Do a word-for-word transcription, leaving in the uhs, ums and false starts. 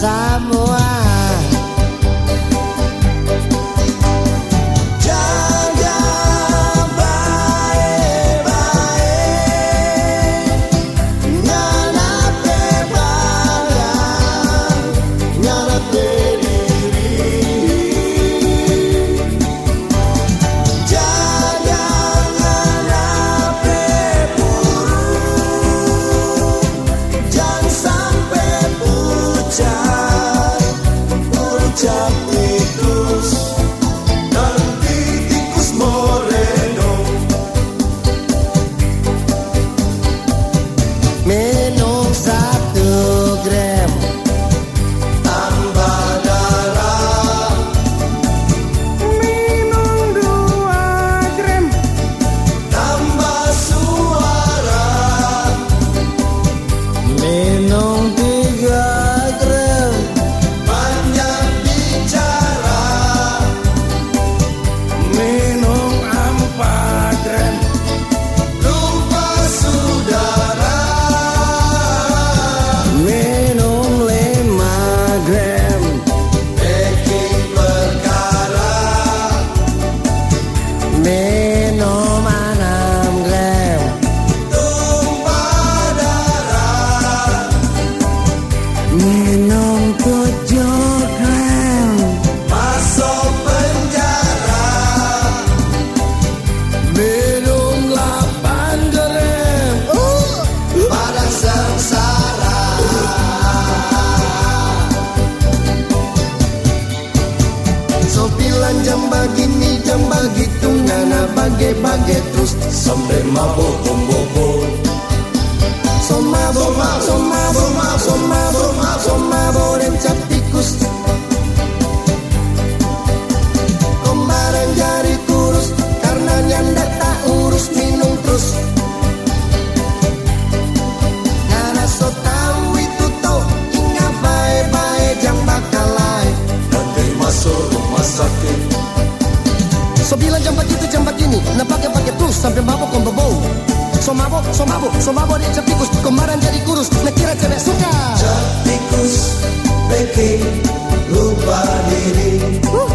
semua. Minum enam gram. Tumpah darah. Minum tujuh gram. Masuk penjara. Minum delapan gram. uh, Pada sengsara. So bilang jam begini jam begitu, nana bagai-bagai terus sampai mabuk bobo. So mabuk, so mabuk, so mabuk, so mabuk dan cap tikus. Kemarin jari kurus karena nyanda tak urus minum terus. Nana so tahu itu tau hingga baik-baik jam bakal lain. Nanti masuk rumah sakit. So bilang jam begitu jam begini, nah pakai-pakai terus sampai mabuk kom bau. So mabuk, so mabuk, so mabuk dia cap tikus. Kemarin jadi kurus, nah kira cewek suka. Cap tikus bikin lupa diri. Uh.